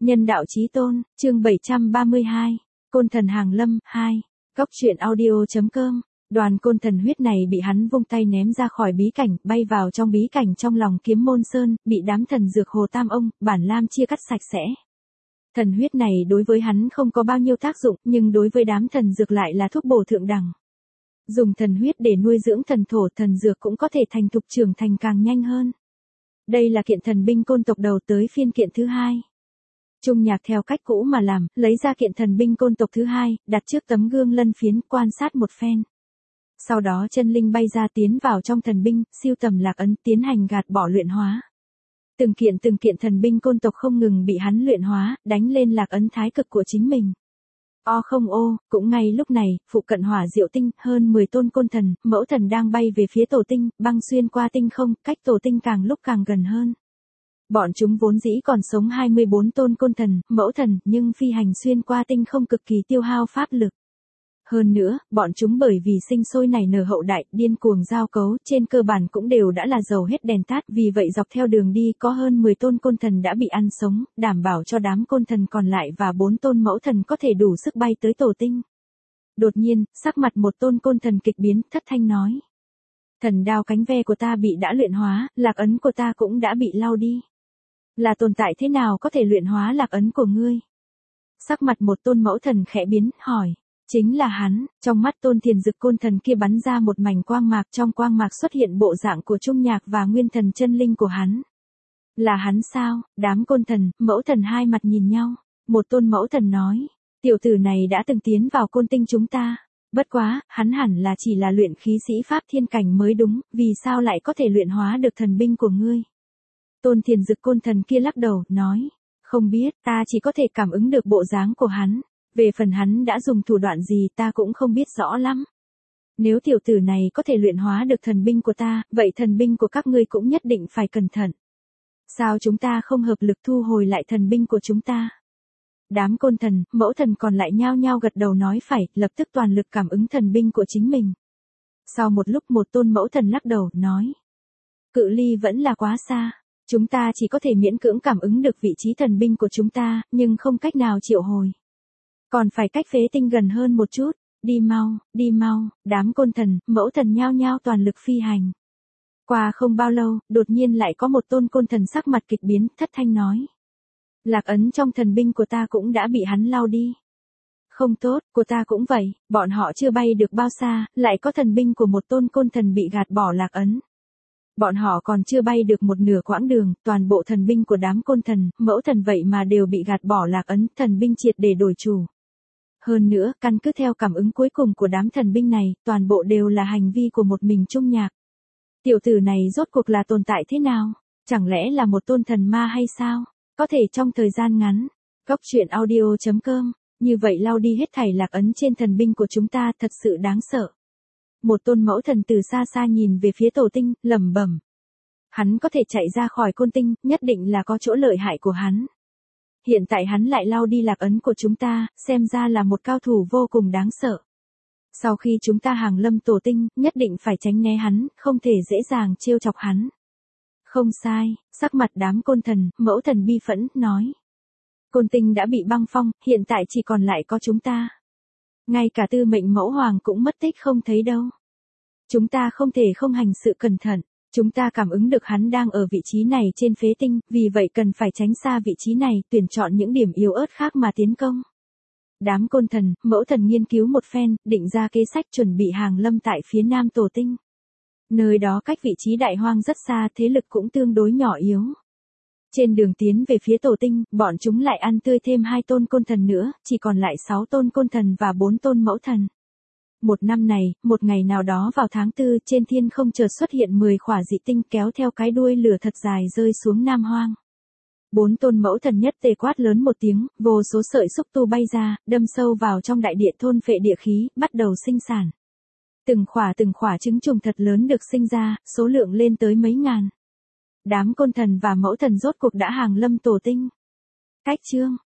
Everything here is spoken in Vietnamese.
Nhân đạo chí tôn, chương 732, Côn Thần Hàng Lâm, 2, Góc truyện audio.com. Đoàn Côn Thần huyết này bị hắn vung tay ném ra khỏi bí cảnh, bay vào trong bí cảnh trong lòng Kiếm Môn Sơn, bị đám thần dược Hồ Tam Ông, Bản Lam chia cắt sạch sẽ. Thần huyết này đối với hắn không có bao nhiêu tác dụng, nhưng đối với đám thần dược lại là thuốc bổ thượng đẳng. Dùng thần huyết để nuôi dưỡng thần thổ, thần dược cũng có thể thành thục trưởng thành càng nhanh hơn. Đây là kiện thần binh côn tộc đầu tới phiên kiện thứ hai. Trung Nhạc theo cách cũ mà làm, lấy ra kiện thần binh côn tộc thứ hai, đặt trước tấm gương lân phiến, quan sát một phen. Sau đó chân linh bay ra tiến vào trong thần binh, siêu tầm lạc ấn, tiến hành gạt bỏ luyện hóa. Từng kiện thần binh côn tộc không ngừng bị hắn luyện hóa, đánh lên lạc ấn thái cực của chính mình. Cũng ngay lúc này, phụ cận Hỏa Diệu Tinh, hơn 10 tôn côn thần, mẫu thần đang bay về phía tổ tinh, băng xuyên qua tinh không, cách tổ tinh càng lúc càng gần hơn. Bọn chúng vốn dĩ còn sống 24 tôn côn thần, mẫu thần, nhưng phi hành xuyên qua tinh không cực kỳ tiêu hao pháp lực. Hơn nữa, bọn chúng bởi vì sinh sôi nảy nở hậu đại, điên cuồng giao cấu, trên cơ bản cũng đều đã là dầu hết đèn tắt, vì vậy dọc theo đường đi có hơn 10 tôn côn thần đã bị ăn sống, đảm bảo cho đám côn thần còn lại và 4 tôn mẫu thần có thể đủ sức bay tới tổ tinh. Đột nhiên, sắc mặt một tôn côn thần kịch biến, thất thanh nói. Thần đao cánh ve của ta bị đã luyện hóa, lạc ấn của ta cũng đã bị lau đi. Là tồn tại thế nào có thể luyện hóa lạc ấn của ngươi? Sắc mặt một tôn mẫu thần khẽ biến, hỏi. Chính là hắn, trong mắt tôn thiền dực côn thần kia bắn ra một mảnh quang mạc, trong quang mạc xuất hiện bộ dạng của Trung Nhạc và nguyên thần chân linh của hắn. Là hắn sao? Đám côn thần, mẫu thần hai mặt nhìn nhau. Một tôn mẫu thần nói, tiểu tử này đã từng tiến vào côn tinh chúng ta. Bất quá, hắn hẳn là chỉ là luyện khí sĩ pháp thiên cảnh mới đúng, vì sao lại có thể luyện hóa được thần binh của ngươi? Tôn thiền dực côn thần kia lắc đầu, nói, không biết, ta chỉ có thể cảm ứng được bộ dáng của hắn. Về phần hắn đã dùng thủ đoạn gì ta cũng không biết rõ lắm. Nếu tiểu tử này có thể luyện hóa được thần binh của ta, vậy thần binh của các ngươi cũng nhất định phải cẩn thận. Sao chúng ta không hợp lực thu hồi lại thần binh của chúng ta? Đám côn thần, mẫu thần còn lại nhao nhao gật đầu nói phải, lập tức toàn lực cảm ứng thần binh của chính mình. Sau một lúc một tôn mẫu thần lắc đầu, nói. Cự ly vẫn là quá xa. Chúng ta chỉ có thể miễn cưỡng cảm ứng được vị trí thần binh của chúng ta, nhưng không cách nào triệu hồi. Còn phải cách phế tinh gần hơn một chút, đi mau, đám côn thần, mẫu thần nhao nhao toàn lực phi hành. Qua không bao lâu, đột nhiên lại có một tôn côn thần sắc mặt kịch biến, thất thanh nói. Lạc ấn trong thần binh của ta cũng đã bị hắn lau đi. Không tốt, của ta cũng vậy, bọn họ chưa bay được bao xa, lại có thần binh của một tôn côn thần bị gạt bỏ lạc ấn. Bọn họ còn chưa bay được một nửa quãng đường, toàn bộ thần binh của đám côn thần, mẫu thần vậy mà đều bị gạt bỏ lạc ấn, thần binh triệt để đổi chủ. Hơn nữa, căn cứ theo cảm ứng cuối cùng của đám thần binh này, toàn bộ đều là hành vi của một mình Trung Nhạc. Tiểu tử này rốt cuộc là tồn tại thế nào? Chẳng lẽ là một tôn thần ma hay sao? Có thể trong thời gian ngắn. Góc truyện audio.com, như vậy lau đi hết thảy lạc ấn trên thần binh của chúng ta thật sự đáng sợ. Một tôn mẫu thần từ xa xa nhìn về phía tổ tinh, lẩm bẩm. Hắn có thể chạy ra khỏi côn tinh, nhất định là có chỗ lợi hại của hắn. Hiện tại hắn lại lau đi lạc ấn của chúng ta, xem ra là một cao thủ vô cùng đáng sợ. Sau khi chúng ta hàng lâm tổ tinh, nhất định phải tránh né hắn, không thể dễ dàng trêu chọc hắn. Không sai, sắc mặt đám côn thần, mẫu thần bi phẫn, nói. Côn tinh đã bị băng phong, hiện tại chỉ còn lại có chúng ta. Ngay cả tư mệnh mẫu hoàng cũng mất tích không thấy đâu. Chúng ta không thể không hành sự cẩn thận. Chúng ta cảm ứng được hắn đang ở vị trí này trên phế tinh, vì vậy cần phải tránh xa vị trí này, tuyển chọn những điểm yếu ớt khác mà tiến công. Đám côn thần, mẫu thần nghiên cứu một phen, định ra kế sách chuẩn bị hàng lâm tại phía nam tổ tinh. Nơi đó cách vị trí đại hoang rất xa, thế lực cũng tương đối nhỏ yếu. Trên đường tiến về phía tổ tinh, bọn chúng lại ăn tươi thêm 2 tôn côn thần nữa, chỉ còn lại 6 tôn côn thần và 4 tôn mẫu thần. Một năm này, một ngày nào đó vào tháng 4, trên thiên không chợt xuất hiện 10 khỏa dị tinh kéo theo cái đuôi lửa thật dài rơi xuống Nam Hoang. 4 tôn mẫu thần nhất tề quát lớn một tiếng, vô số sợi xúc tu bay ra, đâm sâu vào trong đại địa thôn phệ địa khí, bắt đầu sinh sản. Từng khỏa trứng trùng thật lớn được sinh ra, số lượng lên tới mấy ngàn. Đám côn thần và mẫu thần rốt cuộc đã hàng lâm tổ tinh. Cách chương